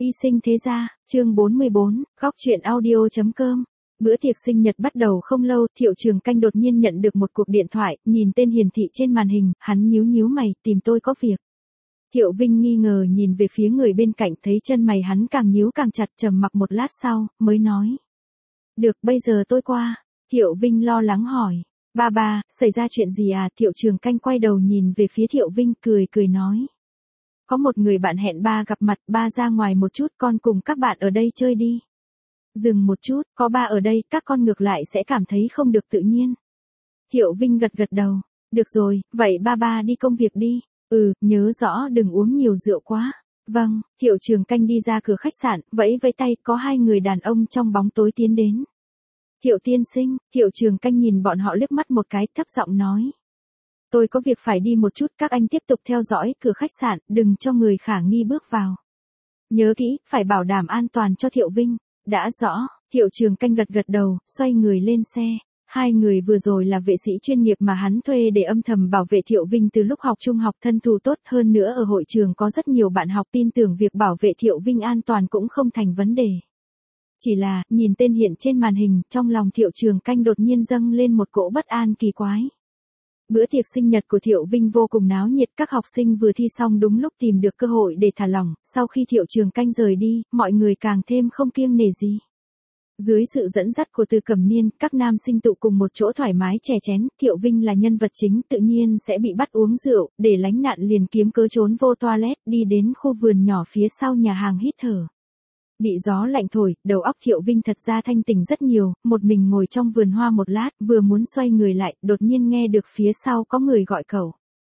Y sinh thế gia, chương 44, góc truyện audio.com. Bữa tiệc sinh nhật bắt đầu không lâu, Thiệu Trường Canh đột nhiên nhận được một cuộc điện thoại, nhìn tên hiển thị trên màn hình, hắn nhíu nhíu mày, tìm tôi có việc. Thiệu Vinh nghi ngờ nhìn về phía người bên cạnh, thấy chân mày hắn càng nhíu càng chặt, trầm mặc một lát sau, mới nói. Được, bây giờ tôi qua. Thiệu Vinh lo lắng hỏi. Ba, xảy ra chuyện gì à? Thiệu Trường Canh quay đầu nhìn về phía Thiệu Vinh, cười nói. Có một người bạn hẹn ba gặp mặt, ba ra ngoài một chút, con cùng các bạn ở đây chơi đi. Dừng một chút, có ba ở đây, các con ngược lại sẽ cảm thấy không được tự nhiên. Thiệu Vinh gật đầu. Được rồi, vậy ba đi công việc đi. Nhớ rõ đừng uống nhiều rượu quá. Vâng, Thiệu Trường Canh đi ra cửa khách sạn, vẫy tay, có hai người đàn ông trong bóng tối tiến đến. Thiệu tiên sinh, Thiệu Trường Canh nhìn bọn họ liếc mắt một cái, thấp giọng nói. Tôi có việc phải đi một chút, các anh tiếp tục theo dõi cửa khách sạn, đừng cho người khả nghi bước vào. Nhớ kỹ, phải bảo đảm an toàn cho Thiệu Vinh. Đã rõ, Thiệu Trường Canh gật đầu, xoay người lên xe. Hai người vừa rồi là vệ sĩ chuyên nghiệp mà hắn thuê để âm thầm bảo vệ Thiệu Vinh từ lúc học trung học, thân thù tốt, hơn nữa ở hội trường có rất nhiều bạn học tin tưởng việc bảo vệ Thiệu Vinh an toàn cũng không thành vấn đề. Chỉ là, nhìn tên hiện trên màn hình, trong lòng Thiệu Trường Canh đột nhiên dâng lên một cỗ bất an kỳ quái. Bữa tiệc sinh nhật của Thiệu Vinh vô cùng náo nhiệt, các học sinh vừa thi xong đúng lúc tìm được cơ hội để thả lỏng, sau khi Thiệu Trường Canh rời đi, mọi người càng thêm không kiêng nể gì. Dưới sự dẫn dắt của Từ Cẩm Niên, các nam sinh tụ cùng một chỗ thoải mái chè chén, Thiệu Vinh là nhân vật chính tự nhiên sẽ bị bắt uống rượu, để lánh nạn liền kiếm cớ trốn vô toilet, đi đến khu vườn nhỏ phía sau nhà hàng hít thở. Bị gió lạnh thổi, đầu óc Thiệu Vinh thật ra thanh tỉnh rất nhiều, một mình ngồi trong vườn hoa một lát, vừa muốn xoay người lại, đột nhiên nghe được phía sau có người gọi cậu.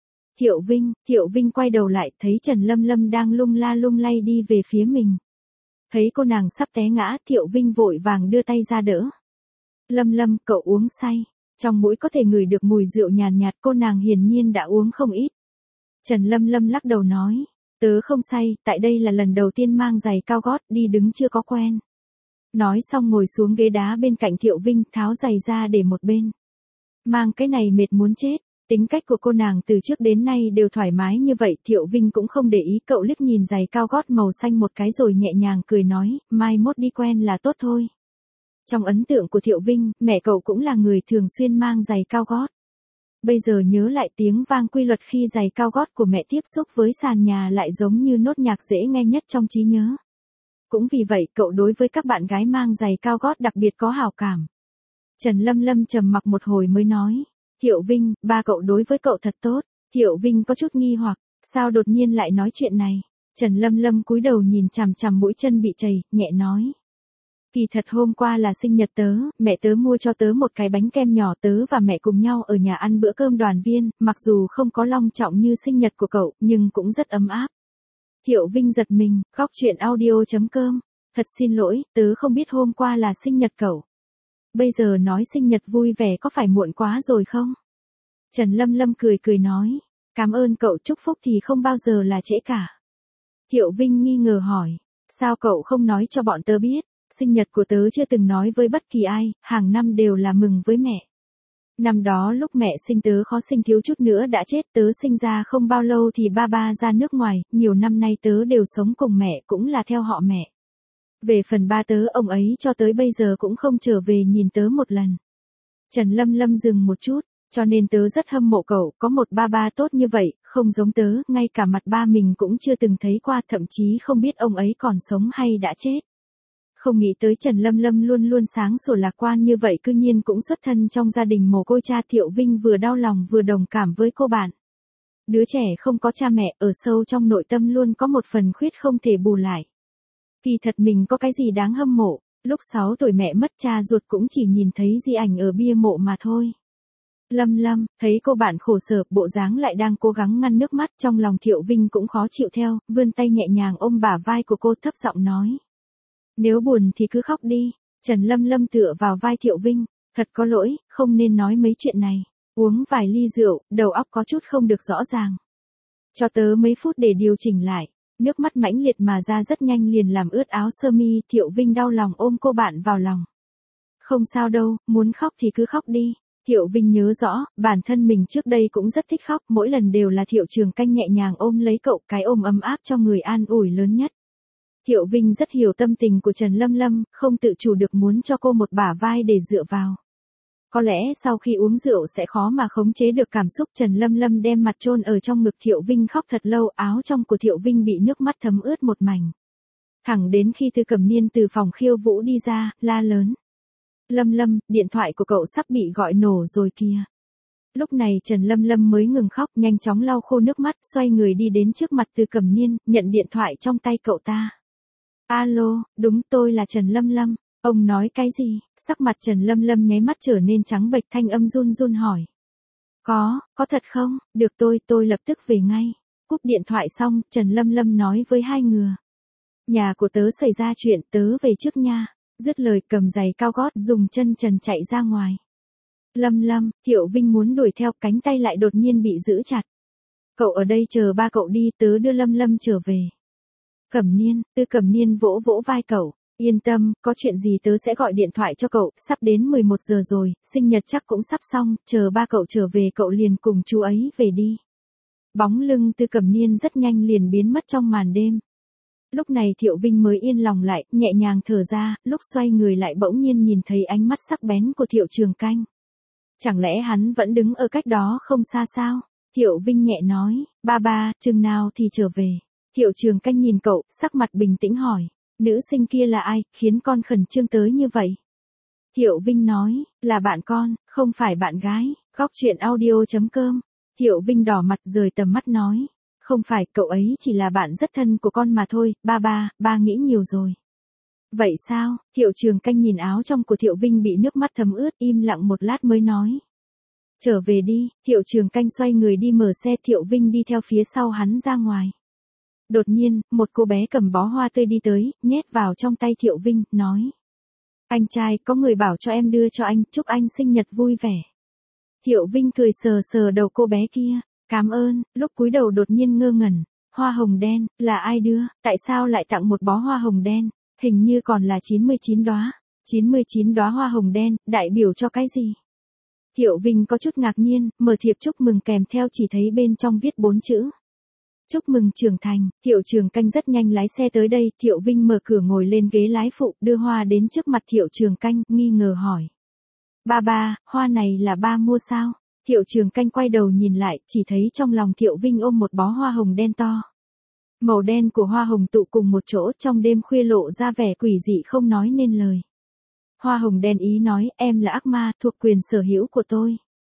Thiệu Vinh quay đầu lại, thấy Trần Lâm Lâm đang lung la lung lay đi về phía mình. Thấy cô nàng sắp té ngã, Thiệu Vinh vội vàng đưa tay ra đỡ. Lâm, cậu uống say. Trong mũi có thể ngửi được mùi rượu nhàn nhạt, cô nàng hiển nhiên đã uống không ít. Trần Lâm Lâm lắc đầu nói. Tớ không say, tại đây là lần đầu tiên mang giày cao gót, đi đứng chưa có quen. Nói xong ngồi xuống ghế đá bên cạnh Thiệu Vinh, tháo giày ra để một bên. Mang cái này mệt muốn chết. Tính cách của cô nàng từ trước đến nay đều thoải mái như vậy, Thiệu Vinh cũng không để ý, cậu liếc nhìn giày cao gót màu xanh một cái rồi nhẹ nhàng cười nói, mai mốt đi quen là tốt thôi. Trong ấn tượng của Thiệu Vinh, mẹ cậu cũng là người thường xuyên mang giày cao gót. Bây giờ nhớ lại tiếng vang quy luật khi giày cao gót của mẹ tiếp xúc với sàn nhà lại giống như nốt nhạc dễ nghe nhất trong trí nhớ. Cũng vì vậy cậu đối với các bạn gái mang giày cao gót đặc biệt có hảo cảm. Trần Lâm Lâm trầm mặc một hồi mới nói. Thiệu Vinh, ba cậu đối với cậu thật tốt. Thiệu Vinh có chút nghi hoặc, sao đột nhiên lại nói chuyện này. Trần Lâm Lâm cúi đầu nhìn chằm mũi chân bị chảy, nhẹ nói. Kỳ thật hôm qua là sinh nhật tớ, mẹ tớ mua cho tớ một cái bánh kem nhỏ, tớ và mẹ cùng nhau ở nhà ăn bữa cơm đoàn viên, mặc dù không có long trọng như sinh nhật của cậu, nhưng cũng rất ấm áp. Thiệu Vinh giật mình, góc truyện audio.com. Thật xin lỗi, tớ không biết hôm qua là sinh nhật cậu. Bây giờ nói sinh nhật vui vẻ có phải muộn quá rồi không? Trần Lâm Lâm cười nói. Cảm ơn cậu, chúc phúc thì không bao giờ là trễ cả. Thiệu Vinh nghi ngờ hỏi. Sao cậu không nói cho bọn tớ biết? Sinh nhật của tớ chưa từng nói với bất kỳ ai, hàng năm đều là mừng với mẹ. Năm đó lúc mẹ sinh tớ khó sinh thiếu chút nữa đã chết, tớ sinh ra không bao lâu thì ba ra nước ngoài, nhiều năm nay tớ đều sống cùng mẹ, cũng là theo họ mẹ. Về phần ba tớ, ông ấy cho tới bây giờ cũng không trở về nhìn tớ một lần. Trần Lâm Lâm dừng một chút, cho nên tớ rất hâm mộ cậu, có một ba tốt như vậy, không giống tớ, ngay cả mặt ba mình cũng chưa từng thấy qua, thậm chí không biết ông ấy còn sống hay đã chết. Không nghĩ tới Trần Lâm Lâm luôn luôn sáng sủa lạc quan như vậy cư nhiên cũng xuất thân trong gia đình mồ côi cha. Thiệu Vinh vừa đau lòng vừa đồng cảm với cô bạn. Đứa trẻ không có cha mẹ, ở sâu trong nội tâm luôn có một phần khuyết không thể bù lại. Kỳ thật mình có cái gì đáng hâm mộ, lúc 6 tuổi mẹ mất, cha ruột cũng chỉ nhìn thấy di ảnh ở bia mộ mà thôi. Lâm, thấy cô bạn khổ sở, bộ dáng lại đang cố gắng ngăn nước mắt, trong lòng Thiệu Vinh cũng khó chịu theo, vươn tay nhẹ nhàng ôm bả vai của cô, thấp giọng nói. Nếu buồn thì cứ khóc đi. Trần Lâm Lâm tựa vào vai Thiệu Vinh, thật có lỗi, không nên nói mấy chuyện này. Uống vài ly rượu, đầu óc có chút không được rõ ràng. Cho tớ mấy phút để điều chỉnh lại. Nước mắt mãnh liệt mà ra rất nhanh liền làm ướt áo sơ mi, Thiệu Vinh đau lòng ôm cô bạn vào lòng. Không sao đâu, muốn khóc thì cứ khóc đi. Thiệu Vinh nhớ rõ, bản thân mình trước đây cũng rất thích khóc, mỗi lần đều là Thiệu Trường Canh nhẹ nhàng ôm lấy cậu, cái ôm ấm áp cho người an ủi lớn nhất. Thiệu Vinh rất hiểu tâm tình của Trần Lâm Lâm, không tự chủ được muốn cho cô một bả vai để dựa vào. Có lẽ sau khi uống rượu sẽ khó mà khống chế được cảm xúc. Trần Lâm Lâm đem mặt chôn ở trong ngực Thiệu Vinh khóc thật lâu, áo trong của Thiệu Vinh bị nước mắt thấm ướt một mảnh. Thẳng đến khi Tư Cẩm Niên từ phòng khiêu vũ đi ra, la lớn. Lâm Lâm, điện thoại của cậu sắp bị gọi nổ rồi kìa. Lúc này Trần Lâm Lâm mới ngừng khóc, nhanh chóng lau khô nước mắt, xoay người đi đến trước mặt Tư Cẩm Niên, nhận điện thoại trong tay cậu ta. Alo, đúng, tôi là Trần Lâm Lâm. Ông nói cái gì? Sắc mặt Trần Lâm Lâm nháy mắt trở nên trắng bệch, thanh âm run run hỏi. Có thật không? Được, tôi lập tức về ngay. Cúp điện thoại xong, Trần Lâm Lâm nói với hai người. Nhà của tớ xảy ra chuyện, tớ về trước nha. Dứt lời cầm giày cao gót dùng chân trần chạy ra ngoài. Lâm Lâm, Thiệu Vinh muốn đuổi theo, cánh tay lại đột nhiên bị giữ chặt. Cậu ở đây chờ ba cậu đi, tớ đưa Lâm Lâm trở về. Cẩm Niên, Tư Cẩm Niên vỗ vỗ vai cậu. Yên tâm, có chuyện gì tớ sẽ gọi điện thoại cho cậu, sắp đến 11 giờ rồi, sinh nhật chắc cũng sắp xong, chờ ba cậu trở về cậu liền cùng chú ấy về đi. Bóng lưng Tư Cẩm Niên rất nhanh liền biến mất trong màn đêm. Lúc này Thiệu Vinh mới yên lòng lại, nhẹ nhàng thở ra, lúc xoay người lại bỗng nhiên nhìn thấy ánh mắt sắc bén của Thiệu Trường Canh. Chẳng lẽ hắn vẫn đứng ở cách đó không xa sao? Thiệu Vinh nhẹ nói, ba, chừng nào thì trở về. Thiệu Trường Canh nhìn cậu, sắc mặt bình tĩnh hỏi, nữ sinh kia là ai, khiến con khẩn trương tới như vậy? Thiệu Vinh nói, là bạn con, không phải bạn gái. Góc truyện audio.com. Thiệu Vinh đỏ mặt rời tầm mắt nói, không phải, cậu ấy chỉ là bạn rất thân của con mà thôi, ba nghĩ nhiều rồi. Vậy sao? Thiệu Trường Canh nhìn áo trong của Thiệu Vinh bị nước mắt thấm ướt, im lặng một lát mới nói. Trở về đi. Thiệu Trường Canh xoay người đi mở xe, Thiệu Vinh đi theo phía sau hắn ra ngoài. Đột nhiên, một cô bé cầm bó hoa tươi đi tới, nhét vào trong tay Thiệu Vinh, nói. Anh trai, có người bảo cho em đưa cho anh, chúc anh sinh nhật vui vẻ. Thiệu Vinh cười sờ sờ đầu cô bé kia, cảm ơn, lúc cúi đầu đột nhiên ngơ ngẩn. Hoa hồng đen, là ai đưa, tại sao lại tặng một bó hoa hồng đen, hình như còn là 99 đóa. 99 đóa hoa hồng đen, đại biểu cho cái gì? Thiệu Vinh có chút ngạc nhiên, mở thiệp chúc mừng kèm theo chỉ thấy bên trong viết 4 chữ. Chúc mừng trưởng thành. Thiệu Trường Canh rất nhanh lái xe tới đây, Thiệu Vinh mở cửa ngồi lên ghế lái phụ, đưa hoa đến trước mặt Thiệu Trường Canh, nghi ngờ hỏi. Ba, hoa này là ba mua sao? Thiệu Trường Canh quay đầu nhìn lại, chỉ thấy trong lòng Thiệu Vinh ôm một bó hoa hồng đen to. Màu đen của hoa hồng tụ cùng một chỗ trong đêm khuya lộ ra vẻ quỷ dị không nói nên lời. Hoa hồng đen ý nói, em là ác ma, thuộc quyền sở hữu của tôi.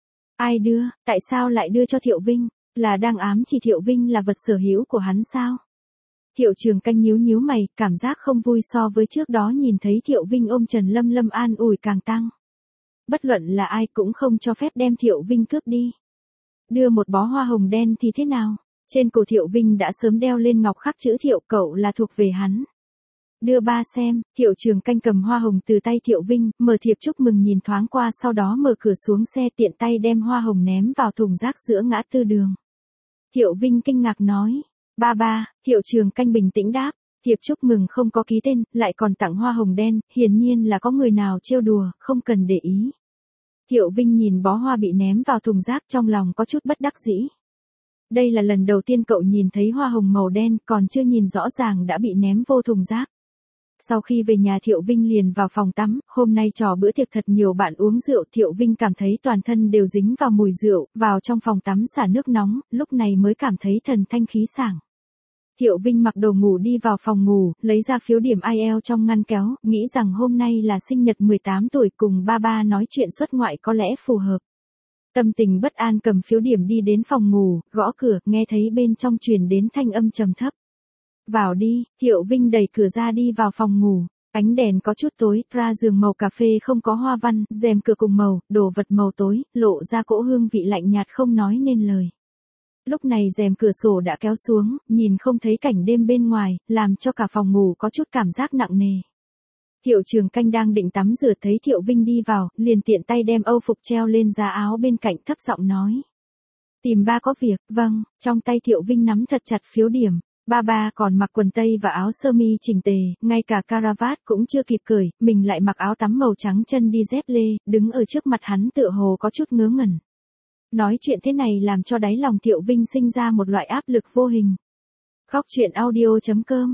Ai đưa, tại sao lại đưa cho Thiệu Vinh? Là đang ám chỉ Thiệu Vinh là vật sở hữu của hắn sao? Thiệu Trường Canh nhíu mày, cảm giác không vui so với trước đó nhìn thấy Thiệu Vinh ôm Trần Lâm Lâm an ủi càng tăng. Bất luận là ai cũng không cho phép đem Thiệu Vinh cướp đi. Đưa một bó hoa hồng đen thì thế nào? Trên cổ Thiệu Vinh đã sớm đeo lên ngọc khắc chữ Thiệu, cậu là thuộc về hắn. Đưa ba xem. Thiệu Trường Canh cầm hoa hồng từ tay Thiệu Vinh, mở thiệp chúc mừng nhìn thoáng qua, sau đó mở cửa xuống xe, tiện tay đem hoa hồng ném vào thùng rác giữa ngã tư đường. Thiệu Vinh kinh ngạc nói, ba, Thiệu Trường Canh bình tĩnh đáp, thiệp chúc mừng không có ký tên, lại còn tặng hoa hồng đen, hiển nhiên là có người nào trêu đùa, không cần để ý. Thiệu Vinh nhìn bó hoa bị ném vào thùng rác, trong lòng có chút bất đắc dĩ. Đây là lần đầu tiên cậu nhìn thấy hoa hồng màu đen, còn chưa nhìn rõ ràng đã bị ném vô thùng rác. Sau khi về nhà Thiệu Vinh liền vào phòng tắm, hôm nay trò bữa tiệc thật nhiều bạn uống rượu, Thiệu Vinh cảm thấy toàn thân đều dính vào mùi rượu, vào trong phòng tắm xả nước nóng, lúc này mới cảm thấy thần thanh khí sảng. Thiệu Vinh mặc đồ ngủ đi vào phòng ngủ, lấy ra phiếu điểm IELTS trong ngăn kéo, nghĩ rằng hôm nay là sinh nhật 18 tuổi cùng ba nói chuyện xuất ngoại có lẽ phù hợp. Tâm tình bất an cầm phiếu điểm đi đến phòng ngủ, gõ cửa, nghe thấy bên trong truyền đến thanh âm trầm thấp. Vào đi. Thiệu Vinh đẩy cửa ra đi vào phòng ngủ. Ánh đèn có chút tối, ra giường màu cà phê không có hoa văn, rèm cửa cùng màu, đồ vật màu tối, lộ ra cỗ hương vị lạnh nhạt không nói nên lời. Lúc này rèm cửa sổ đã kéo xuống, nhìn không thấy cảnh đêm bên ngoài, làm cho cả phòng ngủ có chút cảm giác nặng nề. Thiệu Trường Canh đang định tắm rửa thấy Thiệu Vinh đi vào, liền tiện tay đem âu phục treo lên giá áo bên cạnh, thấp giọng nói. Tìm ba có việc. Vâng. Trong tay Thiệu Vinh nắm thật chặt phiếu điểm. Ba còn mặc quần tây và áo sơ mi chỉnh tề, ngay cả caravat cũng chưa kịp cởi, mình lại mặc áo tắm màu trắng, chân đi dép lê, đứng ở trước mặt hắn tựa hồ có chút ngớ ngẩn. Nói chuyện thế này làm cho đáy lòng Thiệu Vinh sinh ra một loại áp lực vô hình. Góc truyện audio.com.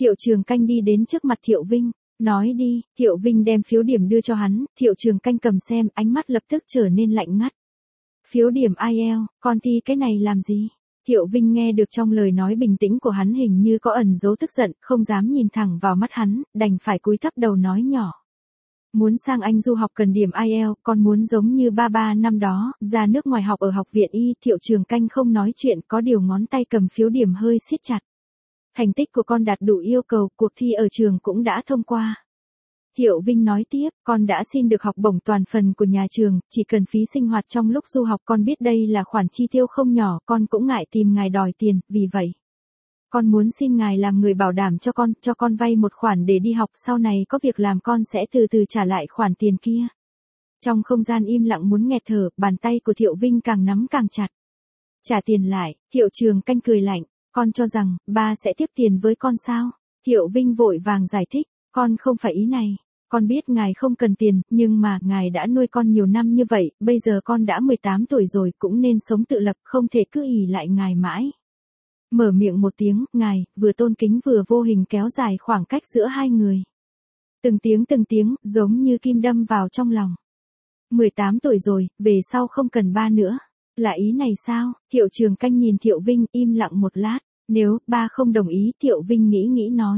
Thiệu Trường Canh đi đến trước mặt Thiệu Vinh, nói đi. Thiệu Vinh đem phiếu điểm đưa cho hắn, Thiệu Trường Canh cầm xem, ánh mắt lập tức trở nên lạnh ngắt. Phiếu điểm IELTS, con thi cái này làm gì? Thiệu Vinh nghe được trong lời nói bình tĩnh của hắn hình như có ẩn dấu tức giận, không dám nhìn thẳng vào mắt hắn, đành phải cúi thấp đầu nói nhỏ. Muốn sang Anh du học cần điểm IELTS, con muốn giống như ba năm đó, ra nước ngoài học ở học viện Y. Thiệu Trường Canh không nói chuyện, có điều ngón tay cầm phiếu điểm hơi siết chặt. Thành tích của con đạt đủ yêu cầu, cuộc thi ở trường cũng đã thông qua. Thiệu Vinh nói tiếp, con đã xin được học bổng toàn phần của nhà trường, chỉ cần phí sinh hoạt trong lúc du học, con biết đây là khoản chi tiêu không nhỏ, con cũng ngại tìm ngài đòi tiền, vì vậy. Con muốn xin ngài làm người bảo đảm cho con vay một khoản để đi học, sau này có việc làm con sẽ từ từ trả lại khoản tiền kia. Trong không gian im lặng muốn nghẹt thở, bàn tay của Thiệu Vinh càng nắm càng chặt. Trả tiền lại, Thiệu Trường Canh cười lạnh, con cho rằng, ba sẽ tiếp tiền với con sao? Thiệu Vinh vội vàng giải thích, con không phải ý này. Con biết ngài không cần tiền, nhưng mà ngài đã nuôi con nhiều năm như vậy, bây giờ con đã 18 tuổi rồi, cũng nên sống tự lập, không thể cứ ỷ lại ngài mãi. Mở miệng một tiếng, ngài, vừa tôn kính vừa vô hình kéo dài khoảng cách giữa hai người. Từng tiếng, giống như kim đâm vào trong lòng. 18 tuổi rồi, về sau không cần ba nữa. Là ý này sao? Thiệu Trường Canh nhìn Thiệu Vinh, im lặng một lát. Nếu ba không đồng ý, Thiệu Vinh nghĩ nói.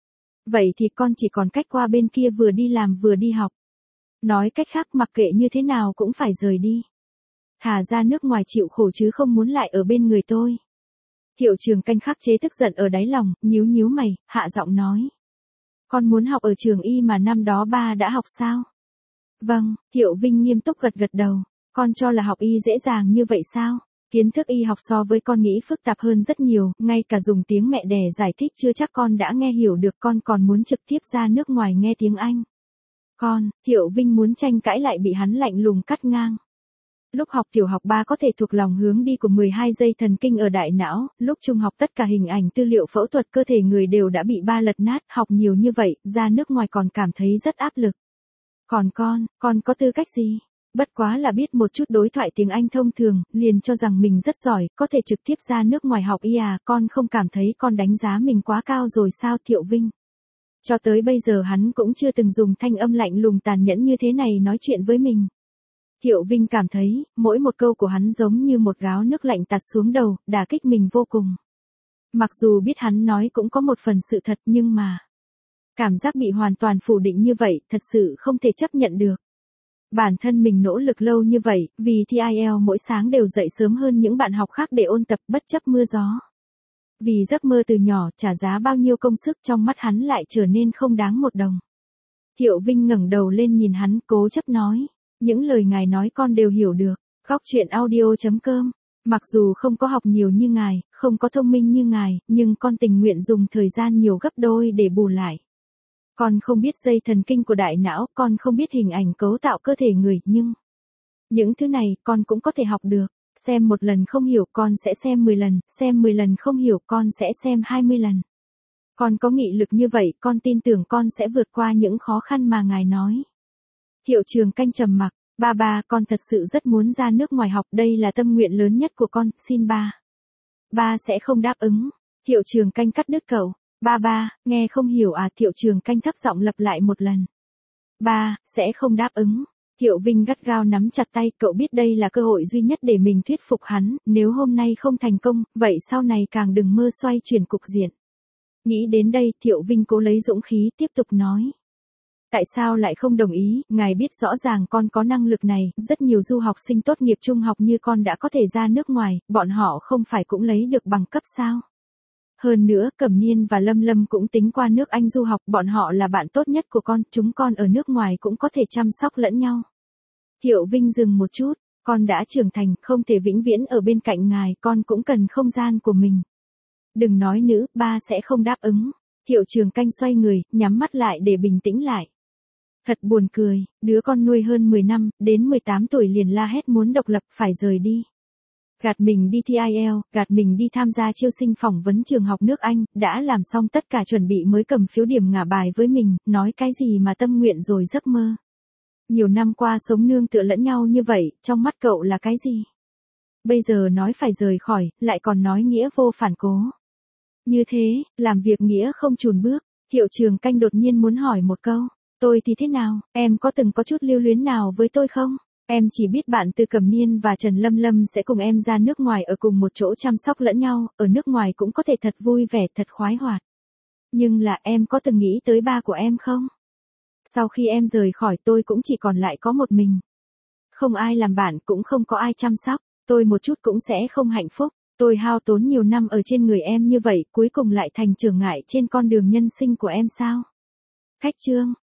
Vậy thì con chỉ còn cách qua bên kia vừa đi làm vừa đi học. Nói cách khác mặc kệ như thế nào cũng phải rời đi. Thà ra nước ngoài chịu khổ chứ không muốn lại ở bên người tôi. Thiệu Trường Canh khắc chế tức giận ở đáy lòng, nhíu mày, hạ giọng nói. Con muốn học ở trường Y mà năm đó ba đã học sao? Vâng, Thiệu Vinh nghiêm túc gật đầu. Con cho là học Y dễ dàng như vậy sao? Kiến thức y học so với con nghĩ phức tạp hơn rất nhiều, ngay cả dùng tiếng mẹ đẻ giải thích chưa chắc con đã nghe hiểu được, con còn muốn trực tiếp ra nước ngoài nghe tiếng Anh. Con, Thiệu Vinh muốn tranh cãi lại bị hắn lạnh lùng cắt ngang. Lúc học tiểu học ba có thể thuộc lòng hướng đi của 12 dây thần kinh ở đại não, lúc trung học tất cả hình ảnh tư liệu phẫu thuật cơ thể người đều đã bị ba lật nát, học nhiều như vậy, ra nước ngoài còn cảm thấy rất áp lực. Còn con có tư cách gì? Bất quá là biết một chút đối thoại tiếng Anh thông thường, liền cho rằng mình rất giỏi, có thể trực tiếp ra nước ngoài học y à, con không cảm thấy con đánh giá mình quá cao rồi sao? Thiệu Vinh. Cho tới bây giờ hắn cũng chưa từng dùng thanh âm lạnh lùng tàn nhẫn như thế này nói chuyện với mình. Thiệu Vinh cảm thấy, mỗi một câu của hắn giống như một gáo nước lạnh tạt xuống đầu, đả kích mình vô cùng. Mặc dù biết hắn nói cũng có một phần sự thật nhưng mà, cảm giác bị hoàn toàn phủ định như vậy, thật sự không thể chấp nhận được. Bản thân mình nỗ lực lâu như vậy, vì thi IELTS mỗi sáng đều dậy sớm hơn những bạn học khác để ôn tập bất chấp mưa gió. Vì giấc mơ từ nhỏ trả giá bao nhiêu công sức trong mắt hắn lại trở nên không đáng một đồng. Thiệu Vinh ngẩng đầu lên nhìn hắn cố chấp nói. Những lời ngài nói con đều hiểu được. Góc truyện audio.com. Mặc dù không có học nhiều như ngài, không có thông minh như ngài, nhưng con tình nguyện dùng thời gian nhiều gấp đôi để bù lại. Con không biết dây thần kinh của đại não, con không biết hình ảnh cấu tạo cơ thể người, nhưng những thứ này con cũng có thể học được. Xem một lần không hiểu con sẽ xem 10 lần, xem 10 lần không hiểu con sẽ xem 20 lần. Con có nghị lực như vậy, con tin tưởng con sẽ vượt qua những khó khăn mà ngài nói. Thiệu Trường Canh trầm mặc, ba, con thật sự rất muốn ra nước ngoài học, đây là tâm nguyện lớn nhất của con, xin ba. Ba sẽ không đáp ứng. Thiệu Trường Canh cắt đứt cậu. Ba, nghe không hiểu à? Thiệu Trường Canh thấp giọng lặp lại một lần. Ba, sẽ không đáp ứng. Thiệu Vinh gắt gao nắm chặt tay, cậu biết đây là cơ hội duy nhất để mình thuyết phục hắn, nếu hôm nay không thành công, vậy sau này càng đừng mơ xoay chuyển cục diện. Nghĩ đến đây, Thiệu Vinh cố lấy dũng khí, tiếp tục nói. Tại sao lại không đồng ý, ngài biết rõ ràng con có năng lực này, rất nhiều du học sinh tốt nghiệp trung học như con đã có thể ra nước ngoài, bọn họ không phải cũng lấy được bằng cấp sao? Hơn nữa, Cẩm Niên và Lâm Lâm cũng tính qua nước Anh du học, bọn họ là bạn tốt nhất của con, chúng con ở nước ngoài cũng có thể chăm sóc lẫn nhau. Thiệu Vinh dừng một chút, con đã trưởng thành, không thể vĩnh viễn ở bên cạnh ngài, con cũng cần không gian của mình. Đừng nói nữa, ba sẽ không đáp ứng. Thiệu Trường Canh xoay người, nhắm mắt lại để bình tĩnh lại. Thật buồn cười, đứa con nuôi hơn 10 năm, đến 18 tuổi liền la hét muốn độc lập, phải rời đi. Gạt mình đi thi IELTS, gạt mình đi tham gia chiêu sinh phỏng vấn trường học nước Anh, đã làm xong tất cả chuẩn bị mới cầm phiếu điểm ngả bài với mình, nói cái gì mà tâm nguyện rồi giấc mơ. Nhiều năm qua sống nương tựa lẫn nhau như vậy, trong mắt cậu là cái gì? Bây giờ nói phải rời khỏi, lại còn nói nghĩa vô phản cố. Như thế, làm việc nghĩa không chùn bước. Thiệu Trường Canh đột nhiên muốn hỏi một câu. Tôi thì thế nào, em có từng có chút lưu luyến nào với tôi không? Em chỉ biết bạn Từ Cẩm Niên và Trần Lâm Lâm sẽ cùng em ra nước ngoài ở cùng một chỗ chăm sóc lẫn nhau, ở nước ngoài cũng có thể thật vui vẻ, thật khoái hoạt. Nhưng là em có từng nghĩ tới ba của em không? Sau khi em rời khỏi tôi cũng chỉ còn lại có một mình. Không ai làm bạn cũng không có ai chăm sóc, tôi một chút cũng sẽ không hạnh phúc. Tôi hao tốn nhiều năm ở trên người em như vậy, cuối cùng lại thành trở ngại trên con đường nhân sinh của em sao? Khách Trương,